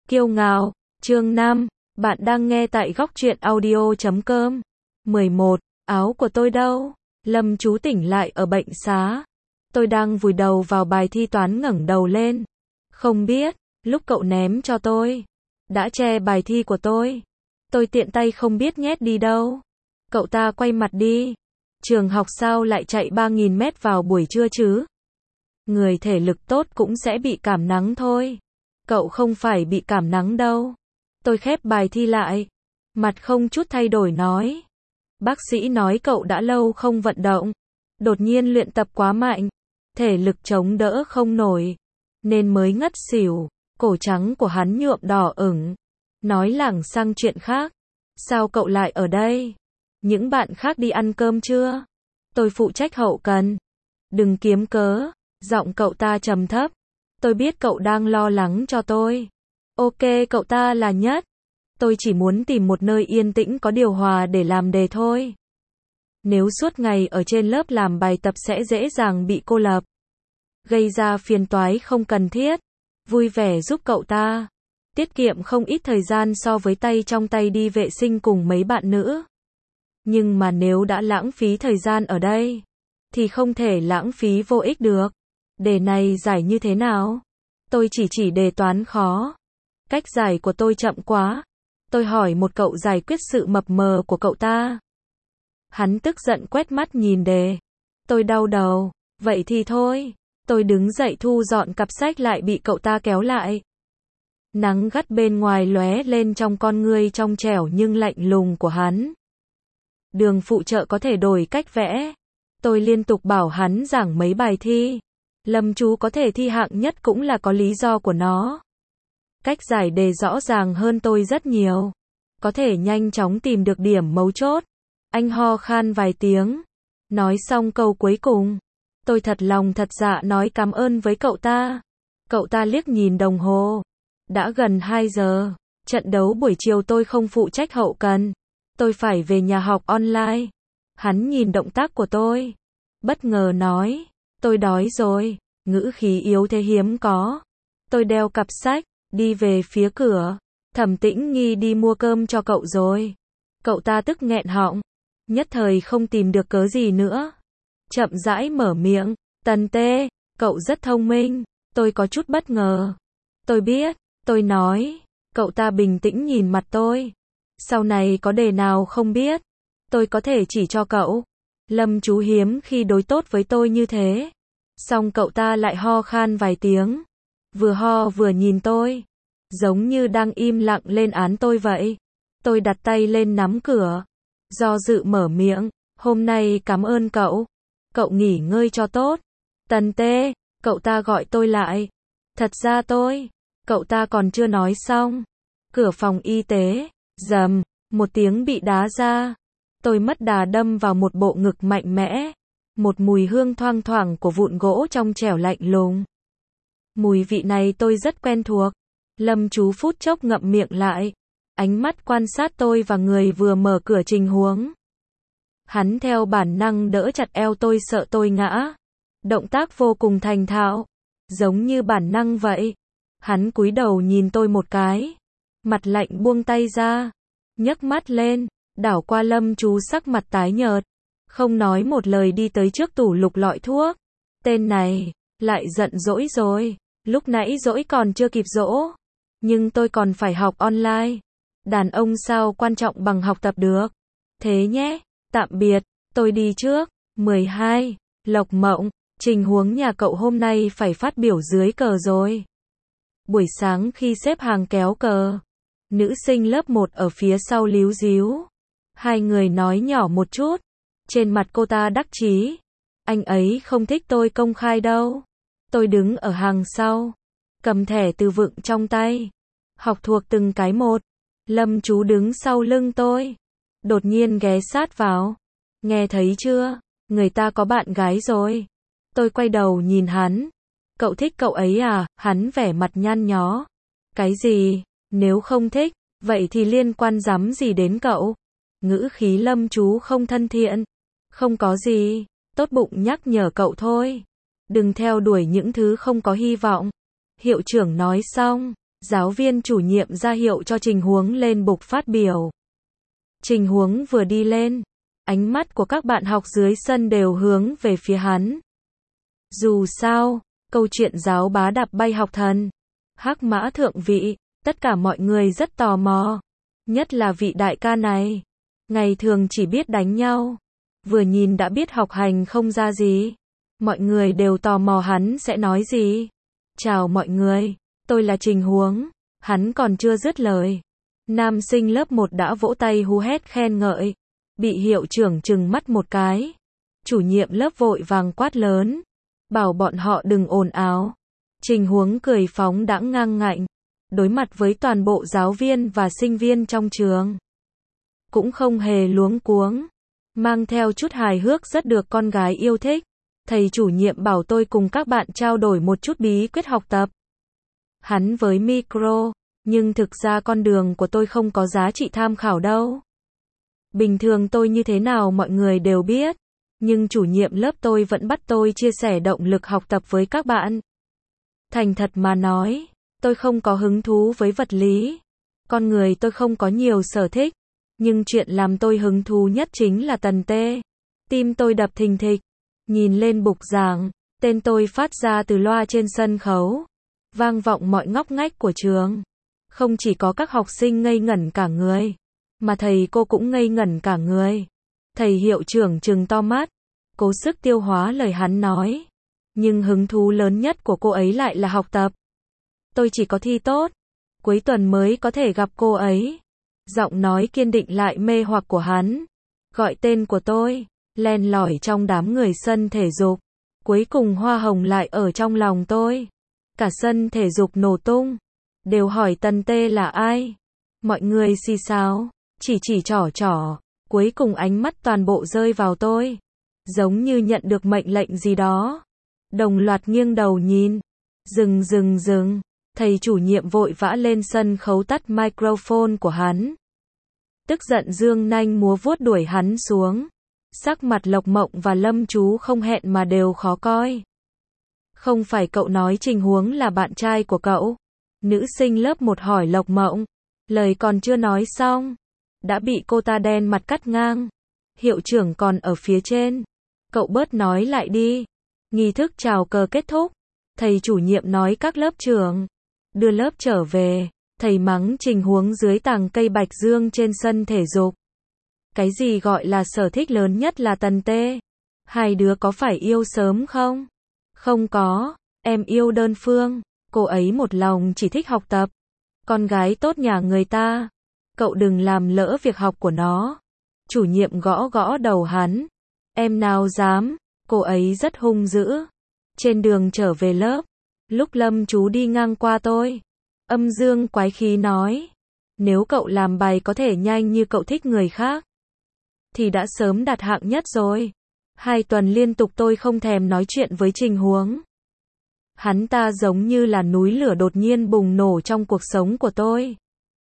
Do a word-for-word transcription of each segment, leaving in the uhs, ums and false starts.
Kiêu ngạo, chương năm, bạn đang nghe tại góc truyện audio chấm com. mười một, áo của tôi đâu? Lâm Chú tỉnh lại ở bệnh xá. Tôi đang vùi đầu vào bài thi toán ngẩng đầu lên. Không biết, lúc cậu ném cho tôi, đã che bài thi của tôi. Tôi tiện tay không biết nhét đi đâu. Cậu ta quay mặt đi. Trường học sao lại chạy ba nghìn mét vào buổi trưa chứ? Người thể lực tốt cũng sẽ bị cảm nắng thôi. Cậu không phải bị cảm nắng đâu. Tôi khép bài thi lại. Mặt không chút thay đổi nói. Bác sĩ nói cậu đã lâu không vận động. Đột nhiên luyện tập quá mạnh. Thể lực chống đỡ không nổi. Nên mới ngất xỉu. Cổ trắng của hắn nhuộm đỏ ửng. Nói lảng sang chuyện khác. Sao cậu lại ở đây? Những bạn khác đi ăn cơm chưa? Tôi phụ trách hậu cần. Đừng kiếm cớ. Giọng cậu ta trầm thấp. Tôi biết cậu đang lo lắng cho tôi. Ok, cậu ta là nhất. Tôi chỉ muốn tìm một nơi yên tĩnh có điều hòa để làm đề thôi. Nếu suốt ngày ở trên lớp làm bài tập sẽ dễ dàng bị cô lập. Gây ra phiền toái không cần thiết. Vui vẻ giúp cậu ta. Tiết kiệm không ít thời gian so với tay trong tay đi vệ sinh cùng mấy bạn nữ. Nhưng mà nếu đã lãng phí thời gian ở đây, thì không thể lãng phí vô ích được. Đề này giải như thế nào? Tôi chỉ chỉ đề toán khó. Cách giải của tôi chậm quá. Tôi hỏi một cậu giải quyết sự mập mờ của cậu ta. Hắn tức giận quét mắt nhìn đề. Tôi đau đầu. Vậy thì thôi. Tôi đứng dậy thu dọn cặp sách lại bị cậu ta kéo lại. Nắng gắt bên ngoài lóe lên trong con ngươi trong trẻo nhưng lạnh lùng của hắn. Đường phụ trợ có thể đổi cách vẽ. Tôi liên tục bảo hắn giảng mấy bài thi. Lâm Chú có thể thi hạng nhất cũng là có lý do của nó. Cách giải đề rõ ràng hơn tôi rất nhiều. Có thể nhanh chóng tìm được điểm mấu chốt. Anh ho khan vài tiếng. Nói xong câu cuối cùng. Tôi thật lòng thật dạ nói cảm ơn với cậu ta. Cậu ta liếc nhìn đồng hồ. Đã gần hai giờ. Trận đấu buổi chiều tôi không phụ trách hậu cần. Tôi phải về nhà học online. Hắn nhìn động tác của tôi. Bất ngờ nói. Tôi đói rồi. Ngữ khí yếu thế hiếm có. Tôi đeo cặp sách. Đi về phía cửa. Thẩm Tĩnh Nghi đi mua cơm cho cậu rồi. Cậu ta tức nghẹn họng. Nhất thời không tìm được cớ gì nữa. Chậm rãi mở miệng. Tần Tê, cậu rất thông minh. Tôi có chút bất ngờ. Tôi biết. Tôi nói. Cậu ta bình tĩnh nhìn mặt tôi. Sau này có đề nào không biết, tôi có thể chỉ cho cậu. Lâm Chú hiếm khi đối tốt với tôi như thế. Xong cậu ta lại ho khan vài tiếng. Vừa ho vừa nhìn tôi. Giống như đang im lặng lên án tôi vậy. Tôi đặt tay lên nắm cửa. Do dự mở miệng. Hôm nay cảm ơn cậu. Cậu nghỉ ngơi cho tốt. Tần Tê, cậu ta gọi tôi lại. Thật ra tôi. Cậu ta còn chưa nói xong. Cửa phòng y tế. Rầm, một tiếng bị đá ra. Tôi mất đà đâm vào một bộ ngực mạnh mẽ. Một mùi hương thoang thoảng của vụn gỗ trong trẻo lạnh lùng. Mùi vị này tôi rất quen thuộc. Lâm Chú phút chốc ngậm miệng lại. Ánh mắt quan sát tôi và người vừa mở cửa trình huống. Hắn theo bản năng đỡ chặt eo tôi sợ tôi ngã. Động tác vô cùng thành thạo. Giống như bản năng vậy. Hắn cúi đầu nhìn tôi một cái. Mặt lạnh buông tay ra. Nhấc mắt lên. Đảo qua Lâm Chú sắc mặt tái nhợt. Không nói một lời đi tới trước tủ lục lọi thuốc. Tên này. Lại giận dỗi rồi. Lúc nãy dỗi còn chưa kịp dỗ. Nhưng tôi còn phải học online. Đàn ông sao quan trọng bằng học tập được. Thế nhé. Tạm biệt. Tôi đi trước. mười hai. Lộc Mộng. Trình huống nhà cậu hôm nay phải phát biểu dưới cờ rồi. Buổi sáng khi xếp hàng kéo cờ. Nữ sinh lớp một ở phía sau líu díu. Hai người nói nhỏ một chút. Trên mặt cô ta đắc chí. Anh ấy không thích tôi công khai đâu. Tôi đứng ở hàng sau. Cầm thẻ từ vựng trong tay. Học thuộc từng cái một. Lâm Chú đứng sau lưng tôi. Đột nhiên ghé sát vào. Nghe thấy chưa? Người ta có bạn gái rồi. Tôi quay đầu nhìn hắn. Cậu thích cậu ấy à? Hắn vẻ mặt nhăn nhó. Cái gì? Nếu không thích, vậy thì liên quan rắm gì đến cậu? Ngữ khí Lâm Chú không thân thiện. Không có gì. Tốt bụng nhắc nhở cậu thôi. Đừng theo đuổi những thứ không có hy vọng. Hiệu trưởng nói xong. Giáo viên chủ nhiệm ra hiệu cho Trình Huống lên bục phát biểu. Trình Huống vừa đi lên, ánh mắt của các bạn học dưới sân đều hướng về phía hắn. Dù sao, câu chuyện giáo bá đạp bay học thần, hắc mã thượng vị, tất cả mọi người rất tò mò. Nhất là vị đại ca này, ngày thường chỉ biết đánh nhau, vừa nhìn đã biết học hành không ra gì. Mọi người đều tò mò hắn sẽ nói gì. Chào mọi người, tôi là Trình Huống. Hắn còn chưa dứt lời, nam sinh lớp một đã vỗ tay hú hét khen ngợi. Bị hiệu trưởng trừng mắt một cái. Chủ nhiệm lớp vội vàng quát lớn, bảo bọn họ đừng ồn ào. Trình Huống cười phóng đãng ngang ngạnh, đối mặt với toàn bộ giáo viên và sinh viên trong trường. Cũng không hề luống cuống, mang theo chút hài hước rất được con gái yêu thích. Thầy chủ nhiệm bảo tôi cùng các bạn trao đổi một chút bí quyết học tập. Hắn với micro, nhưng thực ra con đường của tôi không có giá trị tham khảo đâu. Bình thường tôi như thế nào mọi người đều biết, nhưng chủ nhiệm lớp tôi vẫn bắt tôi chia sẻ động lực học tập với các bạn. Thành thật mà nói, tôi không có hứng thú với vật lý. Con người tôi không có nhiều sở thích, nhưng chuyện làm tôi hứng thú nhất chính là tần tê. Tim tôi đập thình thịch, nhìn lên bục giảng, tên tôi phát ra từ loa trên sân khấu, vang vọng mọi ngóc ngách của trường. Không chỉ có các học sinh ngây ngẩn cả người, mà thầy cô cũng ngây ngẩn cả người. Thầy hiệu trưởng trừng to mắt, cố sức tiêu hóa lời hắn nói. Nhưng hứng thú lớn nhất của cô ấy lại là học tập. Tôi chỉ có thi tốt, cuối tuần mới có thể gặp cô ấy. Giọng nói kiên định lại mê hoặc của hắn. Gọi tên của tôi, len lỏi trong đám người sân thể dục. Cuối cùng hoa hồng lại ở trong lòng tôi. Cả sân thể dục nổ tung. Đều hỏi Tần Tê là ai. Mọi người xì xào, chỉ chỉ trỏ trỏ. Cuối cùng ánh mắt toàn bộ rơi vào tôi. Giống như nhận được mệnh lệnh gì đó. Đồng loạt nghiêng đầu nhìn. Dừng dừng dừng. Thầy chủ nhiệm vội vã lên sân khấu tắt microphone của hắn. Tức giận dương nanh múa vuốt đuổi hắn xuống. Sắc mặt Lộc Mộng và Lâm Chú không hẹn mà đều khó coi. Không phải cậu nói Trình Huống là bạn trai của cậu? Nữ sinh lớp một hỏi Lộc Mộng. Lời còn chưa nói xong, đã bị cô ta đen mặt cắt ngang. Hiệu trưởng còn ở phía trên. Cậu bớt nói lại đi. Nghi thức chào cờ kết thúc. Thầy chủ nhiệm nói các lớp trưởng đưa lớp trở về. Thầy mắng Trình Huống dưới tàng cây bạch dương trên sân thể dục. Cái gì gọi là sở thích lớn nhất là Tần Tê? Hai đứa có phải yêu sớm không? Không có, em yêu đơn phương. Cô ấy một lòng chỉ thích học tập. Con gái tốt nhà người ta. Cậu đừng làm lỡ việc học của nó. Chủ nhiệm gõ gõ đầu hắn. Em nào dám, cô ấy rất hung dữ. Trên đường trở về lớp, lúc Lâm Chú đi ngang qua tôi, âm dương quái khí nói. Nếu cậu làm bài có thể nhanh như cậu thích người khác, thì đã sớm đạt hạng nhất rồi. Hai tuần liên tục tôi không thèm nói chuyện với Trình Huống. Hắn ta giống như là núi lửa đột nhiên bùng nổ trong cuộc sống của tôi.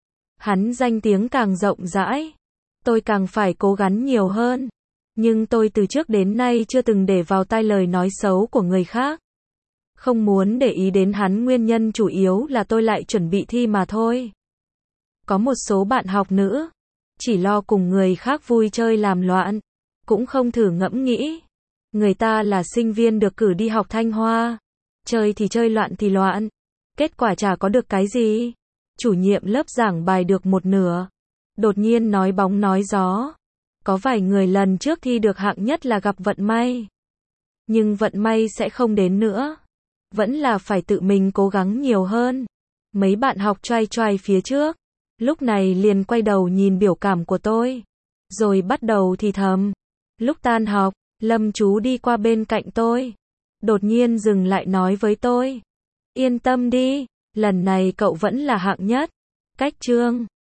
Hắn danh tiếng càng rộng rãi, tôi càng phải cố gắng nhiều hơn. Nhưng tôi từ trước đến nay chưa từng để vào tai lời nói xấu của người khác. Không muốn để ý đến hắn, nguyên nhân chủ yếu là tôi lại chuẩn bị thi mà thôi. Có một số bạn học nữ, chỉ lo cùng người khác vui chơi làm loạn, cũng không thử ngẫm nghĩ. Người ta là sinh viên được cử đi học Thanh Hoa. Chơi thì chơi, loạn thì loạn. Kết quả chả có được cái gì. Chủ nhiệm lớp giảng bài được một nửa, đột nhiên nói bóng nói gió. Có vài người lần trước thi được hạng nhất là gặp vận may. Nhưng vận may sẽ không đến nữa. Vẫn là phải tự mình cố gắng nhiều hơn. Mấy bạn học choai choai phía trước, lúc này liền quay đầu nhìn biểu cảm của tôi. Rồi bắt đầu thì thầm. Lúc tan học, Lâm Chú đi qua bên cạnh tôi. Đột nhiên dừng lại nói với tôi. Yên tâm đi, lần này cậu vẫn là hạng nhất. Cách chương